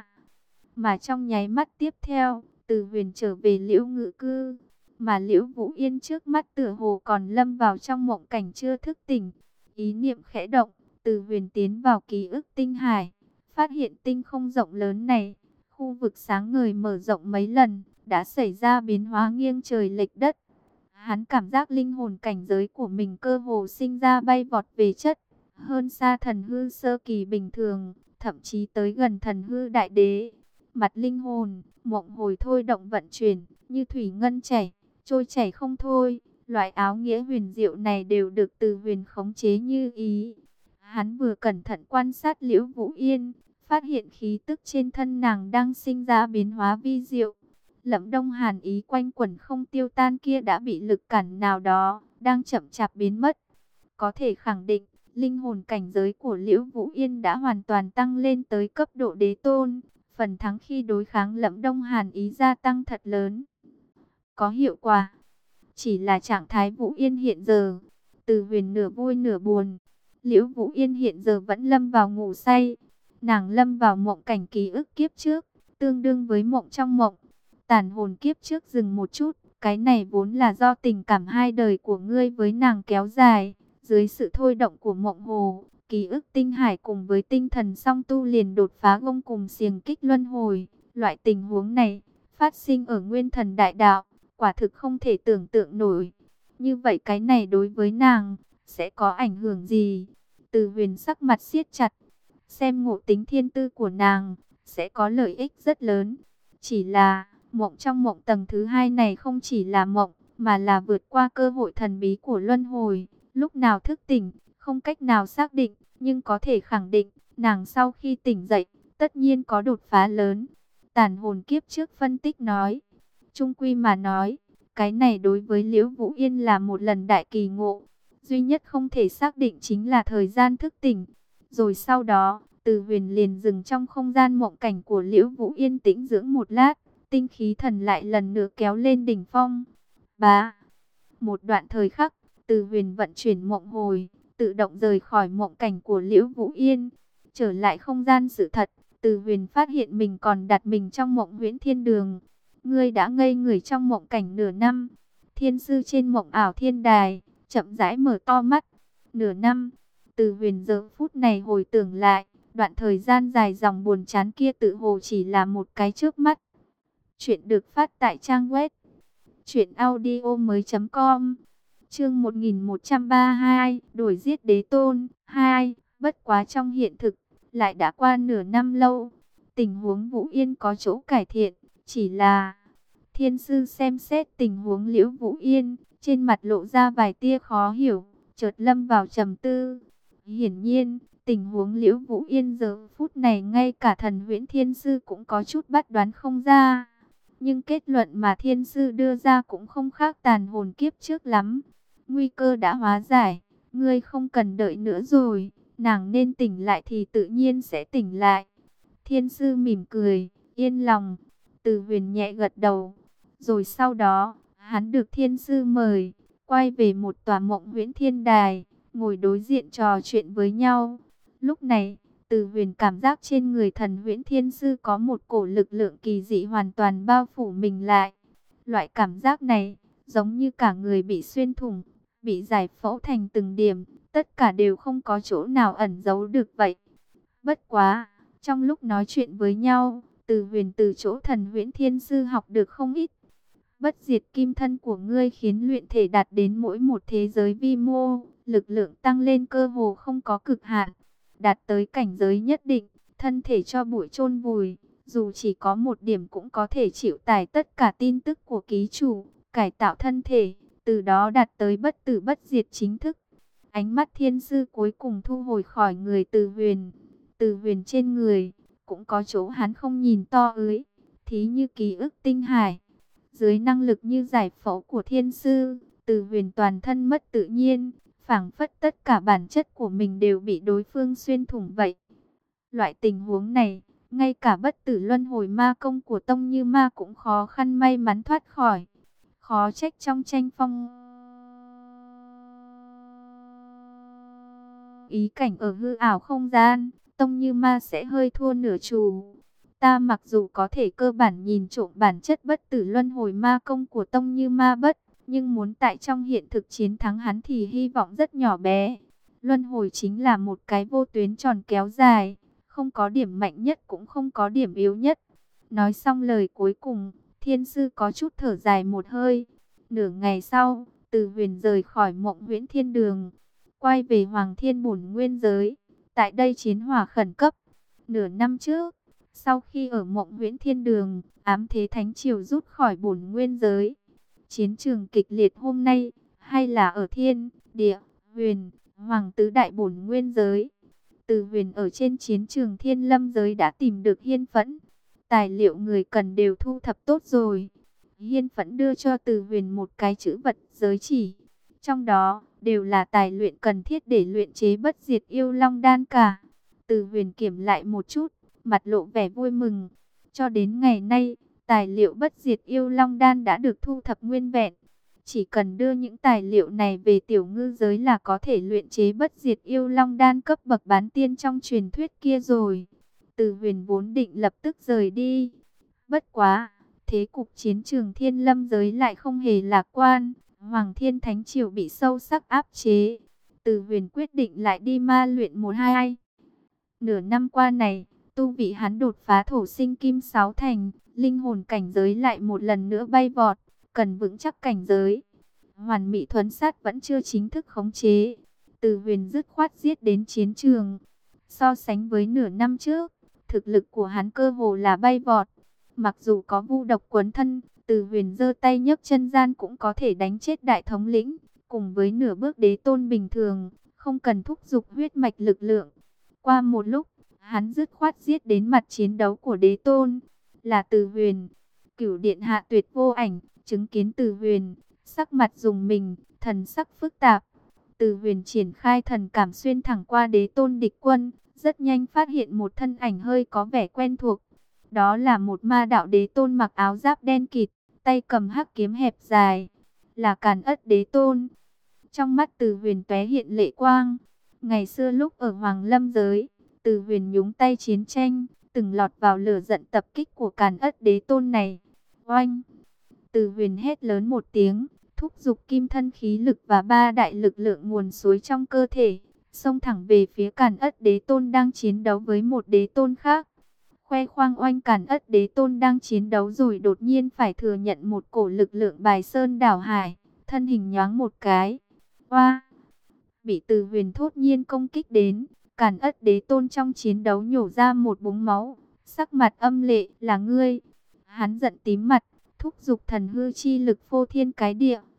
mà trong nháy mắt tiếp theo, Từ Huyền trở về Liễu Ngự Cư, mà Liễu Vũ Yên trước mắt tựa hồ còn lâm vào trong mộng cảnh chưa thức tỉnh. Ý niệm khẽ động, Từ Huyền tiến vào ký ức tinh hải, phát hiện tinh không rộng lớn này, khu vực sáng ngời mở rộng mấy lần, đã xảy ra biến hóa nghiêng trời lệch đất. Hắn cảm giác linh hồn cảnh giới của mình cơ hồ sinh ra bay vọt về chất, hơn xa thần hư sơ kỳ bình thường, thậm chí tới gần thần hư đại đế. Mặt linh hồn, mộng hồi thôi động vận chuyển, như thủy ngân chảy, trôi chảy không thôi. Loại áo nghĩa huyền diệu này đều được Từ Huyền khống chế như ý. Hắn vừa cẩn thận quan sát Liễu Vũ Yên, phát hiện khí tức trên thân nàng đang sinh ra biến hóa vi diệu. Lẫm đông hàn ý quanh quẩn không tiêu tan kia đã bị lực cản nào đó, đang chậm chạp biến mất. Có thể khẳng định, linh hồn cảnh giới của Liễu Vũ Yên đã hoàn toàn tăng lên tới cấp độ đế tôn. Phần thắng khi đối kháng lẫm đông hàn ý gia tăng thật lớn. Có hiệu quả. Chỉ là trạng thái Vũ Yên hiện giờ, Từ Huyền nửa vui nửa buồn. Liễu Vũ Yên hiện giờ vẫn lâm vào ngủ say. Nàng lâm vào mộng cảnh ký ức kiếp trước, tương đương với mộng trong mộng. Tàn hồn kiếp trước dừng một chút, cái này vốn là do tình cảm hai đời của ngươi với nàng kéo dài. Dưới sự thôi động của mộng hồ, ký ức tinh hải cùng với tinh thần song tu liền đột phá gông cùng xiềng kích luân hồi. Loại tình huống này, phát sinh ở nguyên thần đại đạo, quả thực không thể tưởng tượng nổi. Như vậy cái này đối với nàng, sẽ có ảnh hưởng gì? Từ Huyền sắc mặt siết chặt, xem ngộ tính thiên tư của nàng, sẽ có lợi ích rất lớn. Chỉ là, mộng trong mộng tầng thứ hai này không chỉ là mộng, mà là vượt qua cơ hội thần bí của luân hồi. Lúc nào thức tỉnh, không cách nào xác định, nhưng có thể khẳng định, nàng sau khi tỉnh dậy, tất nhiên có đột phá lớn. Tàn hồn kiếp trước phân tích nói, chung quy mà nói, cái này đối với Liễu Vũ Yên là một lần đại kỳ ngộ. Duy nhất không thể xác định chính là thời gian thức tỉnh. Rồi sau đó, Từ Huyền liền dừng trong không gian mộng cảnh của Liễu Vũ Yên tĩnh dưỡng một lát. Tinh khí thần lại lần nữa kéo lên đỉnh phong. Bá, một đoạn thời khắc, Từ Huyền vận chuyển mộng hồi, tự động rời khỏi mộng cảnh của Liễu Vũ Yên, trở lại không gian sự thật. Từ Huyền phát hiện mình còn đặt mình trong mộng huyễn thiên đường. Ngươi đã ngây người trong mộng cảnh nửa năm. Thiên sư trên mộng ảo thiên đài, chậm rãi mở to mắt. Nửa năm, Từ Huyền giờ phút này hồi tưởng lại, đoạn thời gian dài dòng buồn chán kia tự hồ chỉ là một cái chớp mắt. Chuyện được phát tại trang web truyện audio mới chấm com. Chương một nghìn một trăm ba mươi hai, đổi giết đế tôn hai. Bất quá trong hiện thực, lại đã qua nửa năm lâu. Tình huống Vũ Yên có chỗ cải thiện, chỉ là Thiên sư xem xét tình huống Liễu Vũ Yên, trên mặt lộ ra vài tia khó hiểu, chợt lâm vào trầm tư. Hiển nhiên, tình huống Liễu Vũ Yên giờ phút này ngay cả thần Huyễn Thiên Sư cũng có chút bắt đoán không ra. Nhưng kết luận mà Thiên Sư đưa ra cũng không khác tàn hồn kiếp trước lắm. Nguy cơ đã hóa giải, ngươi không cần đợi nữa rồi, nàng nên tỉnh lại thì tự nhiên sẽ tỉnh lại. Thiên Sư mỉm cười, yên lòng. Từ Huyền nhẹ gật đầu. Rồi sau đó, hắn được Thiên Sư mời, quay về một tòa Mộng Huyễn Thiên Đài, ngồi đối diện trò chuyện với nhau. Lúc này, Từ Huyền cảm giác trên người thần Huyễn Thiên Sư có một cổ lực lượng kỳ dị hoàn toàn bao phủ mình lại. Loại cảm giác này, giống như cả người bị xuyên thủng, bị giải phẫu thành từng điểm, tất cả đều không có chỗ nào ẩn giấu được vậy. Bất quá, trong lúc nói chuyện với nhau, Từ Huyền từ chỗ thần Huyễn Thiên Sư học được không ít. Bất diệt kim thân của ngươi khiến luyện thể đạt đến mỗi một thế giới vi mô, lực lượng tăng lên cơ hồ không có cực hạn. Đạt tới cảnh giới nhất định, thân thể cho bụi chôn vùi, dù chỉ có một điểm cũng có thể chịu tải tất cả tin tức của ký chủ, cải tạo thân thể, từ đó đạt tới bất tử bất diệt chính thức. Ánh mắt Thiên Sư cuối cùng thu hồi khỏi người Từ Huyền. Từ Huyền trên người, cũng có chỗ hắn không nhìn to ới, thí như ký ức tinh hải. Dưới năng lực như giải phẫu của Thiên Sư, Từ Huyền toàn thân mất tự nhiên, phảng phất tất cả bản chất của mình đều bị đối phương xuyên thủng vậy. Loại tình huống này, ngay cả bất tử luân hồi ma công của Tông Như Ma cũng khó khăn may mắn thoát khỏi. Khó trách trong tranh phong ý cảnh ở hư ảo không gian, Tông Như Ma sẽ hơi thua nửa chù. Ta mặc dù có thể cơ bản nhìn trộm bản chất bất tử luân hồi ma công của Tông Như Ma bất, nhưng muốn tại trong hiện thực chiến thắng hắn thì hy vọng rất nhỏ bé. Luân hồi chính là một cái vô tuyến tròn kéo dài, không có điểm mạnh nhất cũng không có điểm yếu nhất. Nói xong lời cuối cùng, Thiên Sư có chút thở dài một hơi. Nửa ngày sau, Từ Huyền rời khỏi Mộng Huyễn Thiên Đường, quay về Hoàng Thiên Bổn Nguyên giới. Tại đây chiến hỏa khẩn cấp. Nửa năm trước, sau khi ở Mộng Huyễn Thiên Đường, Ám Thế Thánh Triều rút khỏi Bổn Nguyên giới. Chiến trường kịch liệt hôm nay, hay là ở Thiên, Địa, Huyền, Hoàng tứ đại Bổn Nguyên giới. Từ Huyền ở trên chiến trường Thiên Lâm giới đã tìm được Hiên Phẫn. Tài liệu người cần đều thu thập tốt rồi. Hiên Phẫn đưa cho Từ Huyền một cái chữ vật giới chỉ. Trong đó, đều là tài luyện cần thiết để luyện chế bất diệt yêu long đan cả. Từ Huyền kiểm lại một chút, mặt lộ vẻ vui mừng. Cho đến ngày nay, tài liệu bất diệt yêu long đan đã được thu thập nguyên vẹn. Chỉ cần đưa những tài liệu này về tiểu ngư giới là có thể luyện chế bất diệt yêu long đan cấp bậc bán tiên trong truyền thuyết kia rồi. Từ Huyền vốn định lập tức rời đi. Bất quá, thế cục chiến trường Thiên Lâm giới lại không hề lạc quan. Hoàng Thiên Thánh Triều bị sâu sắc áp chế. Từ Huyền quyết định lại đi ma luyện một hai. Nửa năm qua này, tu vị hắn đột phá thổ sinh kim sáu thành, linh hồn cảnh giới lại một lần nữa bay vọt, cần vững chắc cảnh giới. Hoàn mỹ thuấn sát vẫn chưa chính thức khống chế. Từ Huyền dứt khoát giết đến chiến trường. So sánh với nửa năm trước, thực lực của hắn cơ hồ là bay vọt. Mặc dù có vu độc quấn thân, Từ Huyền giơ tay nhấc chân gian cũng có thể đánh chết đại thống lĩnh, cùng với nửa bước đế tôn bình thường, không cần thúc giục huyết mạch lực lượng. Qua một lúc, hắn dứt khoát giết đến mặt chiến đấu của đế tôn, là Từ Huyền. Cửu điện hạ Tuyệt Vô Ảnh chứng kiến Từ Huyền, sắc mặt rùng mình, thần sắc phức tạp. Từ Huyền triển khai thần cảm xuyên thẳng qua đế tôn địch quân, rất nhanh phát hiện một thân ảnh hơi có vẻ quen thuộc. Đó là một ma đạo đế tôn mặc áo giáp đen kịt, tay cầm hắc kiếm hẹp dài, là Càn Ất đế tôn. Trong mắt Từ Huyền tóe hiện lệ quang. Ngày xưa lúc ở Hoàng Lâm giới, Từ Huyền nhúng tay chiến tranh, từng lọt vào lửa giận tập kích của Càn Ất đế tôn này. Oanh! Từ Huyền hét lớn một tiếng, thúc giục kim thân khí lực và ba đại lực lượng nguồn suối trong cơ thể, xông thẳng về phía Càn Ất đế tôn đang chiến đấu với một đế tôn khác. Khoe khoang oanh Càn Ất đế tôn đang chiến đấu rồi đột nhiên phải thừa nhận một cổ lực lượng bài sơn đảo hải, thân hình nhoáng một cái. Oa! Bị Từ Huyền thốt nhiên công kích đến, Càn Ất đế tôn trong chiến đấu nhổ ra một búng máu, sắc mặt âm lệ, là ngươi. Hắn giận tím mặt, thúc giục thần hư chi lực phô thiên cái địa,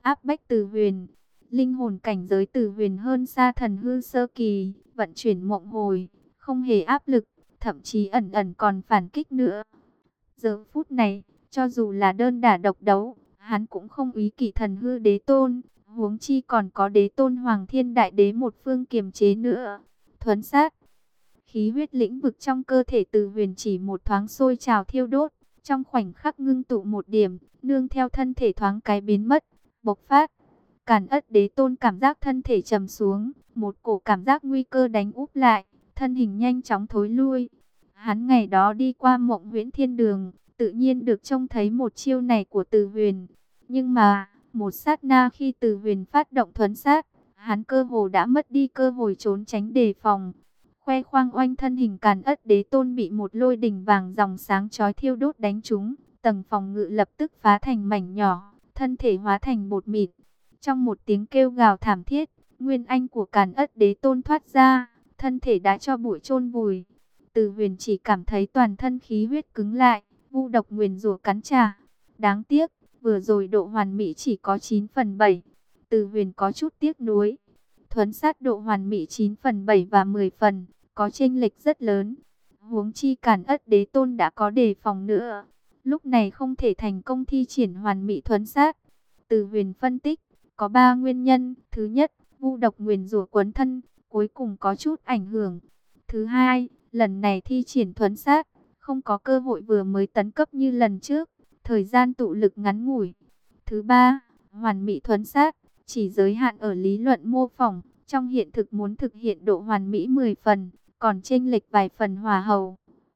áp bách Từ Huyền. Linh hồn cảnh giới Từ Huyền hơn xa thần hư sơ kỳ, vận chuyển mộng hồi, không hề áp lực, thậm chí ẩn ẩn còn phản kích nữa. Giờ phút này, cho dù là đơn đả độc đấu, hắn cũng không ý kỵ thần hư đế tôn, huống chi còn có đế tôn Hoàng Thiên Đại Đế một phương kiềm chế nữa. Thuấn sát, khí huyết lĩnh vực trong cơ thể Từ Huyền chỉ một thoáng sôi trào thiêu đốt, trong khoảnh khắc ngưng tụ một điểm, nương theo thân thể thoáng cái biến mất, bộc phát. Càn Ất Đế Tôn cảm giác thân thể trầm xuống, một cổ cảm giác nguy cơ đánh úp lại, thân hình nhanh chóng thối lui. Hắn ngày đó đi qua Mộng Huyễn Thiên Đường, tự nhiên được trông thấy một chiêu này của Từ Huyền. Nhưng mà, một sát na khi Từ Huyền phát động thuấn sát, hắn cơ hồ đã mất đi cơ hội trốn tránh đề phòng. Khoe khoang oanh thân hình Càn Ất Đế Tôn bị một lôi đỉnh vàng dòng sáng chói thiêu đốt đánh trúng, tầng phòng ngự lập tức phá thành mảnh nhỏ, thân thể hóa thành bột mịn. Trong một tiếng kêu gào thảm thiết, nguyên anh của Càn Ất Đế Tôn thoát ra, thân thể đã cho bụi chôn vùi. Từ Huyền chỉ cảm thấy toàn thân khí huyết cứng lại, vu độc nguyền rủa cắn trả. Đáng tiếc, vừa rồi độ hoàn mỹ chỉ có chín phần bảy. Từ Huyền có chút tiếc nuối. Thuấn sát độ hoàn mỹ chín phần bảy và mười phần, có chênh lệch rất lớn. Huống chi Càn Ất Đế Tôn đã có đề phòng nữa, lúc này không thể thành công thi triển hoàn mỹ thuấn sát. Từ Huyền phân tích, có ba nguyên nhân. Thứ nhất, vu độc nguyền rủa quấn thân, cuối cùng có chút ảnh hưởng. Thứ hai, lần này thi triển thuấn sát, không có cơ hội vừa mới tấn cấp như lần trước, thời gian tụ lực ngắn ngủi. Thứ ba, hoàn mỹ thuấn sát, chỉ giới hạn ở lý luận mô phỏng, trong hiện thực muốn thực hiện độ hoàn mỹ mười phần, còn chênh lệch vài phần hòa hậu.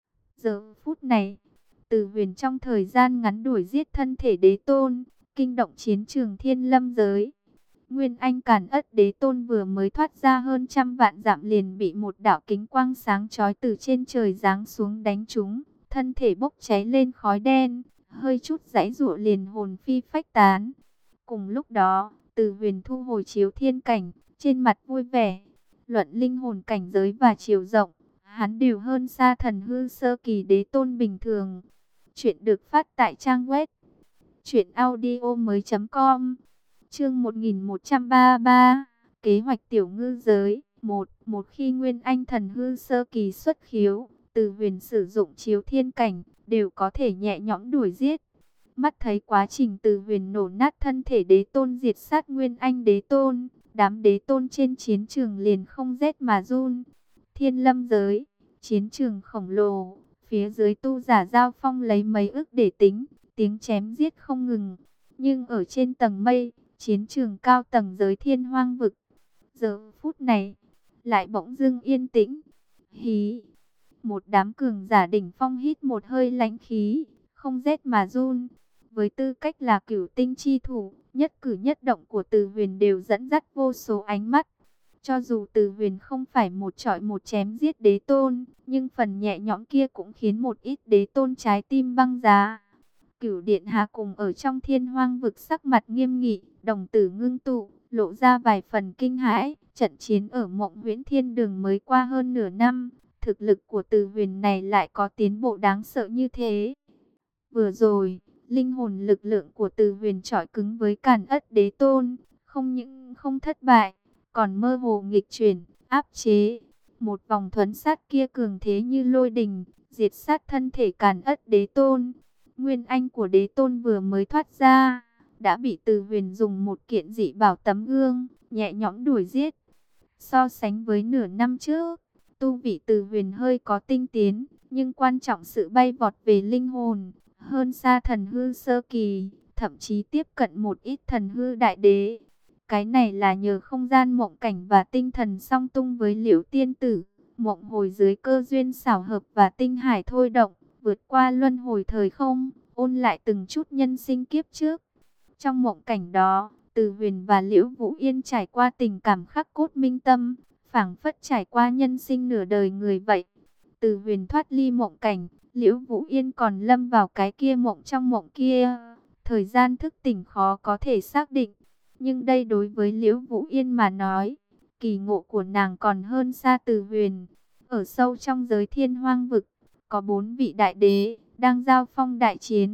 Giờ phút này, Từ Huyền trong thời gian ngắn đuổi giết thân thể đế tôn, kinh động chiến trường thiên lâm giới. Nguyên anh Càn Ất Đế Tôn vừa mới thoát ra hơn trăm vạn dặm liền bị một đạo kính quang sáng chói từ trên trời giáng xuống đánh trúng, thân thể bốc cháy lên khói đen, hơi chút giãy giụa liền hồn phi phách tán. Cùng lúc đó, Từ Huyền thu hồi chiếu thiên cảnh, trên mặt vui vẻ. Luận linh hồn cảnh giới và chiều rộng, hắn đều hơn xa thần hư sơ kỳ đế tôn bình thường. Chuyện được phát tại trang web truyện audio mới.com. Chương một nghìn một trăm ba mươi ba, kế hoạch tiểu ngư giới. một. Một khi Nguyên Anh thần hư sơ kỳ xuất khiếu, Từ Huyền sử dụng chiếu thiên cảnh, đều có thể nhẹ nhõm đuổi giết. Mắt thấy quá trình Từ Huyền nổ nát thân thể đế tôn diệt sát Nguyên Anh đế tôn, đám đế tôn trên chiến trường liền không rét mà run. Thiên lâm giới, chiến trường khổng lồ, phía dưới tu giả giao phong lấy mấy ức để tính, tiếng chém giết không ngừng. Nhưng ở trên tầng mây, chiến trường cao tầng giới thiên hoang vực, giờ phút này, lại bỗng dưng yên tĩnh. Hí, một đám cường giả đỉnh phong hít một hơi lãnh khí, không rét mà run. Với tư cách là cửu tinh chi thủ, nhất cử nhất động của Từ Huyền đều dẫn dắt vô số ánh mắt. Cho dù Từ Huyền không phải một chọi một chém giết đế tôn, nhưng phần nhẹ nhõm kia cũng khiến một ít đế tôn trái tim băng giá. Cửu Điện Hạ cùng ở trong thiên hoang vực sắc mặt nghiêm nghị, đồng tử ngưng tụ, lộ ra vài phần kinh hãi. Trận chiến ở Mộng Huyễn Thiên Đường mới qua hơn nửa năm, thực lực của Từ Huyền này lại có tiến bộ đáng sợ như thế. Vừa rồi, linh hồn lực lượng của Từ Huyền chọi cứng với Càn Ất Đế Tôn, không những không thất bại, còn mơ hồ nghịch chuyển, áp chế. Một vòng thuấn sát kia cường thế như lôi đình, diệt sát thân thể Càn Ất Đế Tôn. Nguyên anh của đế tôn vừa mới thoát ra, đã bị Từ Huyền dùng một kiện dị bảo tấm gương, nhẹ nhõm đuổi giết. So sánh với nửa năm trước, tu vị Từ Huyền hơi có tinh tiến, nhưng quan trọng sự bay vọt về linh hồn, hơn xa thần hư sơ kỳ, thậm chí tiếp cận một ít thần hư đại đế. Cái này là nhờ không gian mộng cảnh và tinh thần song tung với Liễu Tiên Tử, mộng hồi dưới cơ duyên xảo hợp và tinh hải thôi động, vượt qua luân hồi thời không, ôn lại từng chút nhân sinh kiếp trước. Trong mộng cảnh đó, Từ Huyền và Liễu Vũ Yên trải qua tình cảm khắc cốt minh tâm, phảng phất trải qua nhân sinh nửa đời người vậy. Từ Huyền thoát ly mộng cảnh, Liễu Vũ Yên còn lâm vào cái kia mộng trong mộng kia. Thời gian thức tỉnh khó có thể xác định, nhưng đây đối với Liễu Vũ Yên mà nói, kỳ ngộ của nàng còn hơn xa Từ Huyền. Ở sâu trong giới thiên hoang vực, có bốn vị đại đế đang giao phong đại chiến.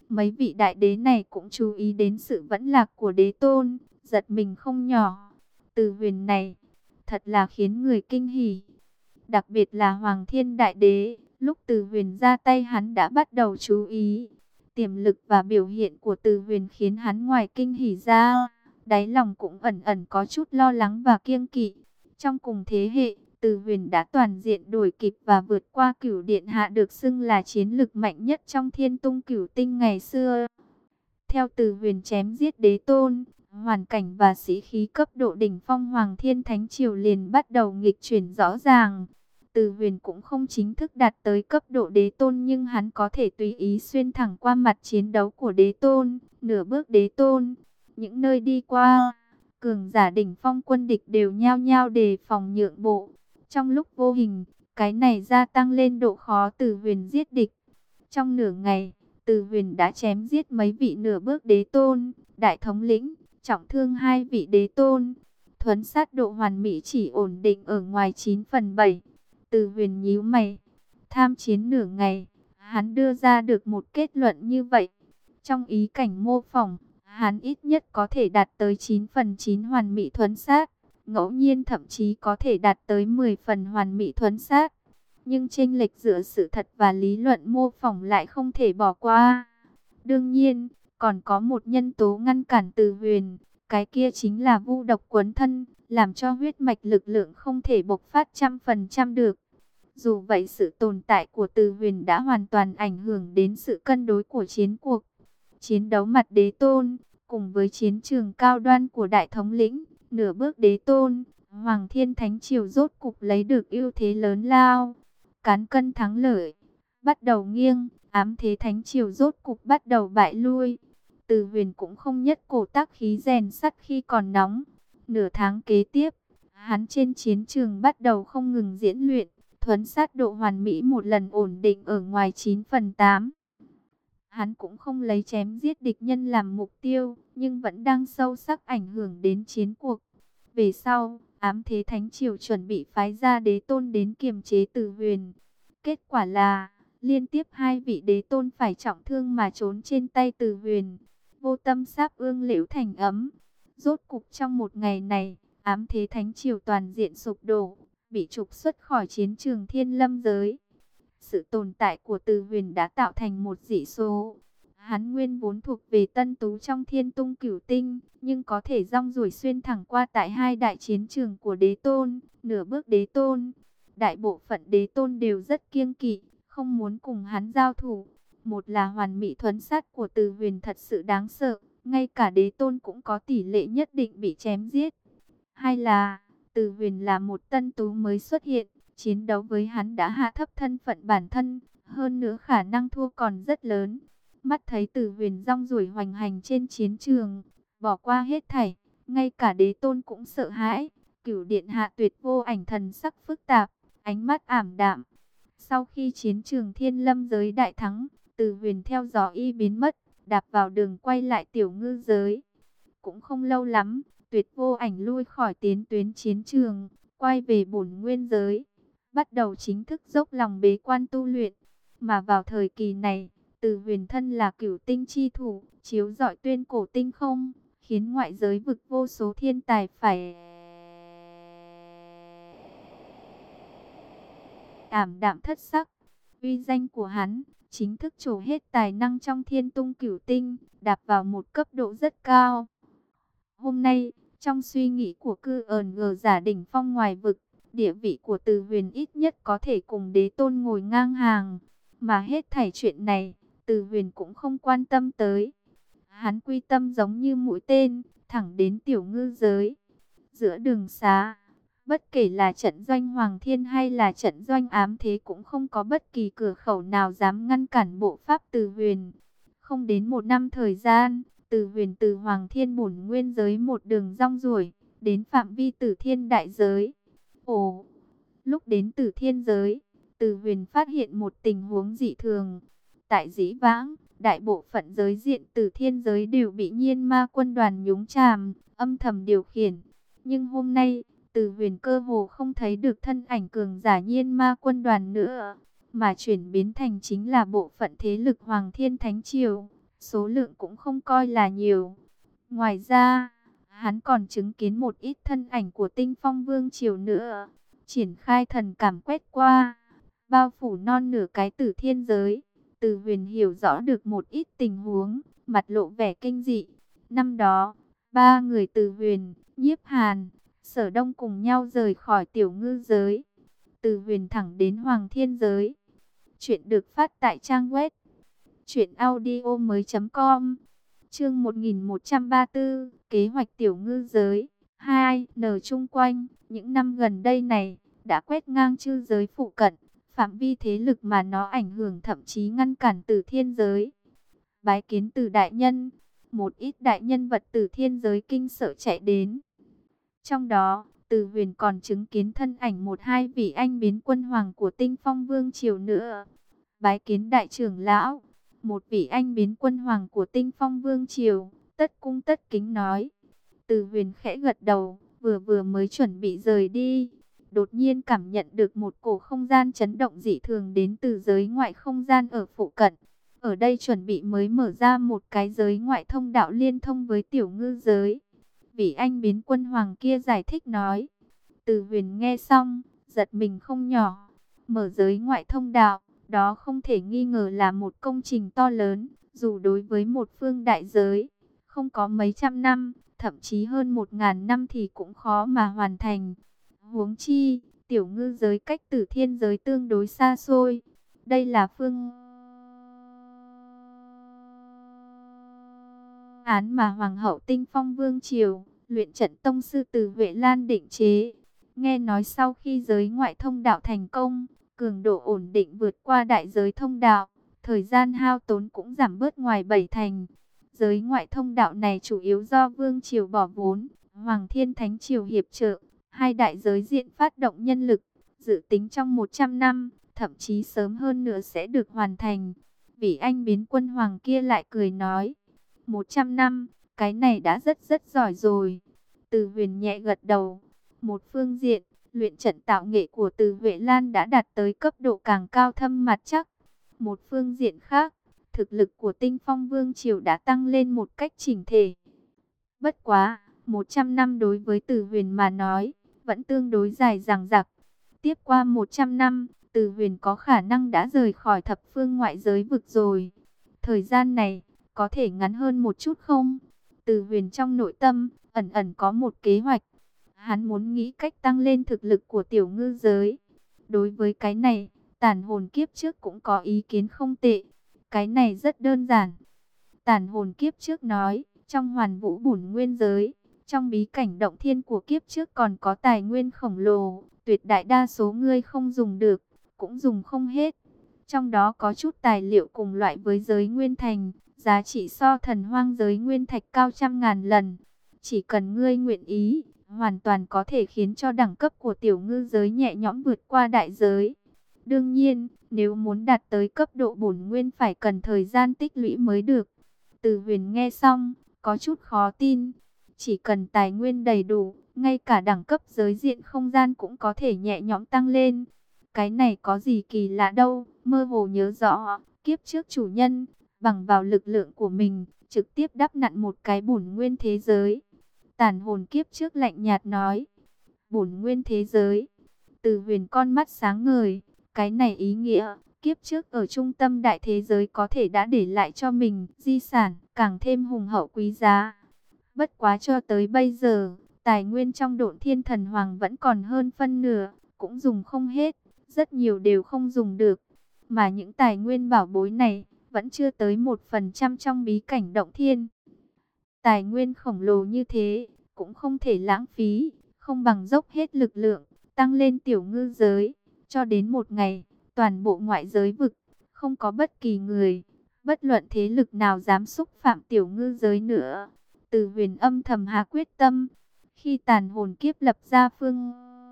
Mấy vị đại đế này cũng chú ý đến sự vẫn lạc của đế tôn, giật mình không nhỏ. Từ huyền này, thật là khiến người kinh hỉ. Đặc biệt là Hoàng Thiên Đại Đế, lúc Từ Huyền ra tay hắn đã bắt đầu chú ý. Tiềm lực và biểu hiện của Từ Huyền khiến hắn ngoài kinh hỉ ra, đáy lòng cũng ẩn ẩn có chút lo lắng và kiêng kỵ. Trong cùng thế hệ, Từ Huyền đã toàn diện đuổi kịp và vượt qua Cửu Điện Hạ, được xưng là chiến lực mạnh nhất trong Thiên Tung Cửu Tinh ngày xưa. Theo Từ Huyền chém giết đế tôn, hoàn cảnh và sĩ khí cấp độ đỉnh phong Hoàng Thiên Thánh Triều liền bắt đầu nghịch chuyển rõ ràng. Từ Huyền cũng không chính thức đạt tới cấp độ đế tôn, nhưng hắn có thể tùy ý xuyên thẳng qua mặt chiến đấu của đế tôn, nửa bước đế tôn. Những nơi đi qua, cường giả đỉnh phong quân địch đều nhao nhao đề phòng nhượng bộ. Trong lúc vô hình, cái này gia tăng lên độ khó Từ Huyền giết địch. Trong nửa ngày, Từ Huyền đã chém giết mấy vị nửa bước đế tôn, đại thống lĩnh, trọng thương hai vị đế tôn. Thuấn sát độ hoàn mỹ chỉ ổn định ở ngoài chín phần bảy. Từ Huyền nhíu mày, tham chiến nửa ngày, hắn đưa ra được một kết luận như vậy. Trong ý cảnh mô phỏng, hắn ít nhất có thể đạt tới chín phần chín hoàn mỹ thuấn sát, ngẫu nhiên thậm chí có thể đạt tới mười phần hoàn mỹ thuấn sát. Nhưng chênh lệch giữa sự thật và lý luận mô phỏng lại không thể bỏ qua. Đương nhiên, còn có một nhân tố ngăn cản Từ Huyền, cái kia chính là vu độc quấn thân, làm cho huyết mạch lực lượng không thể bộc phát trăm phần trăm được. Dù vậy, sự tồn tại của Từ Huyền đã hoàn toàn ảnh hưởng đến sự cân đối của chiến cuộc. Chiến đấu mặt đế tôn, cùng với chiến trường cao đoan của đại thống lĩnh, nửa bước đế tôn, Hoàng Thiên Thánh Triều rốt cục lấy được ưu thế lớn lao. Cán cân thắng lợi, bắt đầu nghiêng, ám thế Thánh Triều rốt cục bắt đầu bại lui. Từ Huyền cũng không nhất cổ tác khí rèn sắt khi còn nóng. Nửa tháng kế tiếp, hắn trên chiến trường bắt đầu không ngừng diễn luyện, thuấn sát độ hoàn mỹ một lần ổn định ở ngoài chín phần tám. Hắn cũng không lấy chém giết địch nhân làm mục tiêu, nhưng vẫn đang sâu sắc ảnh hưởng đến chiến cuộc. Về sau, ám thế Thánh Triều chuẩn bị phái ra đế tôn đến kiềm chế Từ Huyền. Kết quả là, liên tiếp hai vị đế tôn phải trọng thương mà trốn trên tay Từ Huyền. Vô tâm sáp ương liễu thành ấm. Rốt cục trong một ngày này, ám thế Thánh Triều toàn diện sụp đổ, bị trục xuất khỏi chiến trường Thiên Lâm giới. Sự tồn tại của Từ Huyền đã tạo thành một dị số. Hắn nguyên vốn thuộc về tân tú trong Thiên Tung Cửu Tinh, nhưng có thể rong ruổi xuyên thẳng qua tại hai đại chiến trường của đế tôn, nửa bước đế tôn. Đại bộ phận đế tôn đều rất kiêng kỵ, không muốn cùng hắn giao thủ. Một là hoàn mỹ thuấn sát của Từ Huyền thật sự đáng sợ, ngay cả đế tôn cũng có tỷ lệ nhất định bị chém giết. Hai là, Từ Huyền là một tân tú mới xuất hiện, chiến đấu với hắn đã hạ thấp thân phận bản thân, hơn nữa khả năng thua còn rất lớn. Mắt thấy Từ Huyền rong ruổi hoành hành trên chiến trường, bỏ qua hết thảy, ngay cả đế tôn cũng sợ hãi. Cửu Điện Hạ tuyệt vô ảnh thần sắc phức tạp, ánh mắt ảm đạm. Sau khi chiến trường Thiên Lâm giới đại thắng, Từ Huyền theo gió y biến mất, đạp vào đường quay lại Tiểu Ngư giới. Cũng không lâu lắm, tuyệt vô ảnh lui khỏi tiến tuyến chiến trường, quay về bổn nguyên giới, bắt đầu chính thức dốc lòng bế quan tu luyện. Mà vào thời kỳ này, Từ Huyền thân là cửu tinh chi thủ, chiếu rọi tuyên cổ tinh không, khiến ngoại giới vực vô số thiên tài phải ảm đạm thất sắc. Uy danh của hắn chính thức trổ hết tài năng trong Thiên Tung Cửu Tinh, đạp vào một cấp độ rất cao. Hôm nay, trong suy nghĩ của cư ờn gờ giả đỉnh phong ngoài vực, địa vị của Từ Huyền ít nhất có thể cùng đế tôn ngồi ngang hàng. Mà hết thảy chuyện này, Từ Huyền cũng không quan tâm tới. Hắn quy tâm giống như mũi tên, thẳng đến Tiểu Ngư giới. Giữa đường xá, bất kể là trận doanh Hoàng Thiên hay là trận doanh ám thế, cũng không có bất kỳ cửa khẩu nào dám ngăn cản bộ pháp Từ Huyền. Không đến một năm thời gian, Từ Huyền từ Hoàng Thiên bổn nguyên giới một đường rong ruổi, đến phạm vi Tử Thiên đại giới. Ồ, lúc đến Tử Thiên giới, Từ Huyền phát hiện một tình huống dị thường. Tại dĩ vãng, đại bộ phận giới diện Tử Thiên giới đều bị Nhiên Ma quân đoàn nhúng chàm, âm thầm điều khiển. Nhưng hôm nay, Từ Huyền cơ hồ không thấy được thân ảnh cường giả Nhiên Ma quân đoàn nữa, mà chuyển biến thành chính là bộ phận thế lực Hoàng Thiên Thánh Triều. số lượng cũng không coi là nhiều. Ngoài ra, hắn còn chứng kiến một ít thân ảnh của Tinh Phong Vương triều nữa, triển khai thần cảm quét qua, bao phủ non nửa cái Tử Thiên giới. Từ Huyền hiểu rõ được một ít tình huống, mặt lộ vẻ kinh dị. Năm đó, ba người Từ Huyền, Nhiếp Hàn, Sở Đông cùng nhau rời khỏi Tiểu Ngư giới. Từ Huyền thẳng đến Hoàng Thiên giới. Chuyện được phát tại trang web truyện audio mới.com. Chương một nghìn một trăm ba mươi tư, kế hoạch Tiểu Ngư giới. hai. N chung quanh, những năm gần đây này, đã quét ngang chư giới phụ cận, phạm vi thế lực mà nó ảnh hưởng thậm chí ngăn cản Tử Thiên giới. Bái kiến Từ đại nhân, một ít đại nhân vật Tử Thiên giới kinh sợ chạy đến. Trong đó, Từ Huyền còn chứng kiến thân ảnh một hai vị anh biến quân hoàng của Tinh Phong Vương triều nữa. Bái kiến đại trưởng lão, một vị anh biến quân hoàng của Tinh Phong Vương triều, tất cung tất kính nói. Từ Huyền khẽ gật đầu, vừa vừa mới chuẩn bị rời đi, đột nhiên cảm nhận được một cổ không gian chấn động dị thường đến từ giới ngoại không gian ở phụ cận. Ở đây chuẩn bị mới mở ra một cái giới ngoại thông đạo liên thông với Tiểu Ngư giới. Vị anh biến quân hoàng kia giải thích nói. Từ Huyền nghe xong, giật mình không nhỏ. Mở giới ngoại thông đạo, đó không thể nghi ngờ là một công trình to lớn, dù đối với một phương đại giới, không có mấy trăm năm, thậm chí hơn một ngàn năm thì cũng khó mà hoàn thành. Huống chi, Tiểu Ngư giới cách Tử Thiên giới tương đối xa xôi. Đây là phương án mà Hoàng hậu Tinh Phong Vương triều, luyện trận tông sư Từ Huệ Lan định chế. Nghe nói sau khi giới ngoại thông đạo thành công, cường độ ổn định vượt qua đại giới thông đạo, thời gian hao tốn cũng giảm bớt ngoài bảy thành. Giới ngoại thông đạo này chủ yếu do Vương triều bỏ vốn, Hoàng Thiên Thánh triều hiệp trợ, hai đại giới diện phát động nhân lực, dự tính trong một trăm năm, thậm chí sớm hơn nữa sẽ được hoàn thành. Vị anh biến quân hoàng kia lại cười nói, một trăm năm, cái này đã rất rất giỏi rồi. Từ Huyền nhẹ gật đầu. Một phương diện, luyện trận tạo nghệ của Từ Huệ Lan đã đạt tới cấp độ càng cao thâm mặt chắc. Một phương diện khác, thực lực của Tinh Phong Vương triều đã tăng lên một cách chỉnh thể. Bất quá, một trăm năm đối với Từ Huyền mà nói, vẫn tương đối dài dằng dặc. Tiếp qua một trăm năm, Từ Huyền có khả năng đã rời khỏi thập phương ngoại giới vực rồi. Thời gian này, có thể ngắn hơn một chút không? Từ Huyền trong nội tâm, ẩn ẩn có một kế hoạch. Hắn muốn nghĩ cách tăng lên thực lực của Tiểu Ngư giới. Đối với cái này, Tản hồn kiếp trước cũng có ý kiến không tệ. Cái này rất đơn giản. Tản hồn kiếp trước nói, trong hoàn vũ bổn nguyên giới, trong bí cảnh động thiên của kiếp trước còn có tài nguyên khổng lồ, tuyệt đại đa số ngươi không dùng được, cũng dùng không hết. Trong đó có chút tài liệu cùng loại với giới nguyên thành, giá trị so thần hoang giới nguyên thạch cao trăm ngàn lần. Chỉ cần ngươi nguyện ý, hoàn toàn có thể khiến cho đẳng cấp của Tiểu Ngư giới nhẹ nhõm vượt qua đại giới. Đương nhiên, nếu muốn đạt tới cấp độ bổn nguyên phải cần thời gian tích lũy mới được. Từ Huyền nghe xong, có chút khó tin. Chỉ cần tài nguyên đầy đủ, ngay cả đẳng cấp giới diện không gian cũng có thể nhẹ nhõm tăng lên. Cái này có gì kỳ lạ đâu, mơ hồ nhớ rõ, kiếp trước chủ nhân, bằng vào lực lượng của mình, trực tiếp đắp nặn một cái bổn nguyên thế giới. Tản hồn kiếp trước lạnh nhạt nói, bổn nguyên thế giới. Từ Huyền con mắt sáng ngời, cái này ý nghĩa, kiếp trước ở trung tâm đại thế giới có thể đã để lại cho mình di sản, càng thêm hùng hậu quý giá. Bất quá cho tới bây giờ, tài nguyên trong Độn Thiên Thần Hoàng vẫn còn hơn phân nửa, cũng dùng không hết, rất nhiều đều không dùng được. Mà những tài nguyên bảo bối này, vẫn chưa tới một phần trăm trong bí cảnh Động Thiên. Tài nguyên khổng lồ như thế, cũng không thể lãng phí, không bằng dốc hết lực lượng, tăng lên Tiểu Ngư giới. Cho đến một ngày, toàn bộ ngoại giới vực, không có bất kỳ người, bất luận thế lực nào dám xúc phạm Tiểu Ngư giới nữa. Từ Huyền âm thầm hạ quyết tâm, khi tàn hồn kiếp lập ra phương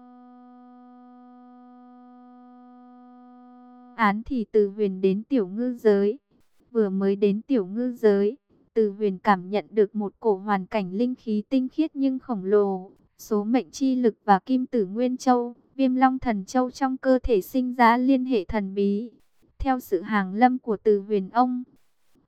án thì Từ Huyền đến Tiểu Ngư giới. Vừa mới đến Tiểu Ngư giới, Từ Huyền cảm nhận được một cổ hoàn cảnh linh khí tinh khiết nhưng khổng lồ. Số mệnh chi lực và Kim Tử Nguyên Châu, Viêm Long Thần Châu trong cơ thể sinh ra liên hệ thần bí. Theo sự hàng lâm của Từ Huyền ông,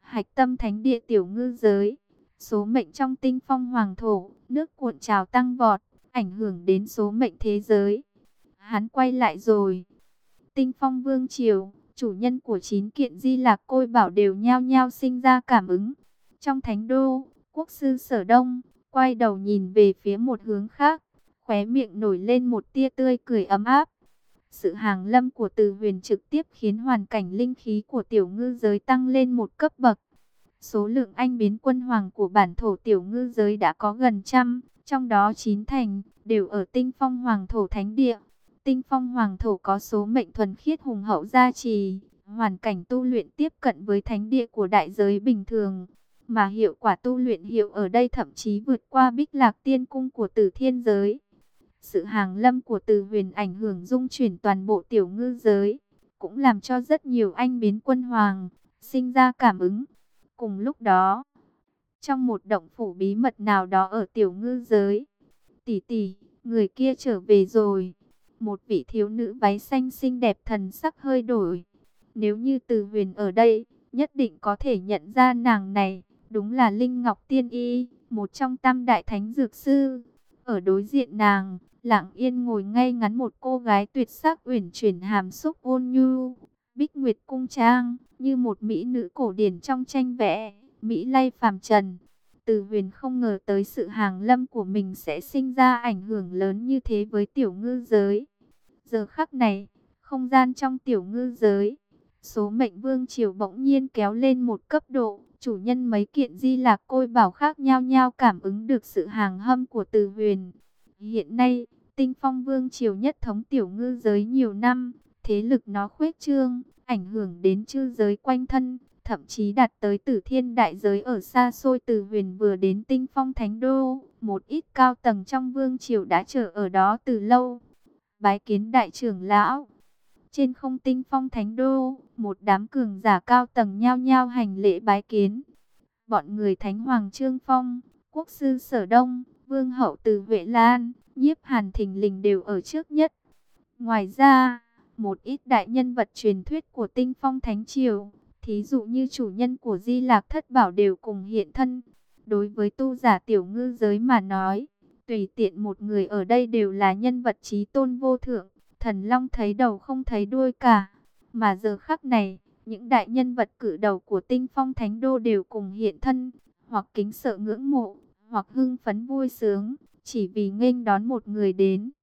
hạch tâm thánh địa tiểu ngư giới. Số mệnh trong tinh phong hoàng thổ, nước cuộn trào tăng vọt, ảnh hưởng đến số mệnh thế giới. Hắn quay lại rồi. Tinh phong vương triều, chủ nhân của chín kiện di lạc côi bảo đều nhao nhao sinh ra cảm ứng. Trong thánh đô, quốc sư Sở Đông quay đầu nhìn về phía một hướng khác, khóe miệng nổi lên một tia tươi cười ấm áp. Sự hàng lâm của Từ Huyền trực tiếp khiến hoàn cảnh linh khí của tiểu ngư giới tăng lên một cấp bậc. Số lượng anh biến quân hoàng của bản thổ tiểu ngư giới đã có gần trăm, trong đó chín thành đều ở tinh phong hoàng thổ thánh địa. Tinh phong hoàng thổ có số mệnh thuần khiết hùng hậu gia trì, hoàn cảnh tu luyện tiếp cận với thánh địa của đại giới bình thường. Mà hiệu quả tu luyện hiệu ở đây thậm chí vượt qua Bích Lạc Tiên Cung của Tử Thiên giới. Sự hàng lâm của Từ Huyền ảnh hưởng dung chuyển toàn bộ tiểu ngư giới, cũng làm cho rất nhiều anh biến quân hoàng sinh ra cảm ứng. Cùng lúc đó, trong một động phủ bí mật nào đó ở tiểu ngư giới, tỷ tỷ, người kia trở về rồi. Một vị thiếu nữ váy xanh xinh đẹp thần sắc hơi đổi. Nếu như Từ Huyền ở đây, nhất định có thể nhận ra nàng này. Đúng là Linh Ngọc Tiên Y, một trong tam đại thánh dược sư. Ở đối diện nàng, lặng yên ngồi ngay ngắn một cô gái tuyệt sắc uyển chuyển hàm xúc ôn nhu. Bích Nguyệt cung trang, như một mỹ nữ cổ điển trong tranh vẽ, mỹ lay phàm trần. Từ Huyền không ngờ tới sự hàng lâm của mình sẽ sinh ra ảnh hưởng lớn như thế với tiểu ngư giới. Giờ khắc này, không gian trong tiểu ngư giới, số mệnh vương triều bỗng nhiên kéo lên một cấp độ. Chủ nhân mấy kiện di lạc côi bảo khác nhau nhau cảm ứng được sự hàng hâm của Từ Huyền. Hiện nay, tinh phong vương triều nhất thống tiểu ngư giới nhiều năm, thế lực nó khuếch trương, ảnh hưởng đến chư giới quanh thân, thậm chí đạt tới Tử Thiên đại giới ở xa xôi. Từ Huyền vừa đến tinh phong thánh đô, một ít cao tầng trong vương triều đã chờ ở đó từ lâu. Bái kiến đại trưởng lão. Trên không tinh phong thánh đô, một đám cường giả cao tầng nhao nhao hành lễ bái kiến. Bọn người Thánh Hoàng Trương Phong, quốc sư Sở Đông, vương hậu Từ Huệ Lan, Nhiếp Hàn thình lình đều ở trước nhất. Ngoài ra, một ít đại nhân vật truyền thuyết của tinh phong thánh triều, thí dụ như chủ nhân của Di Lạc Thất Bảo đều cùng hiện thân. Đối với tu giả tiểu ngư giới mà nói, tùy tiện một người ở đây đều là nhân vật chí tôn vô thượng, thần long thấy đầu không thấy đuôi cả. Mà giờ khắc này, những đại nhân vật cử đầu của tinh phong thánh đô đều cùng hiện thân, hoặc kính sợ ngưỡng mộ, hoặc hưng phấn vui sướng, chỉ vì nghênh đón một người đến.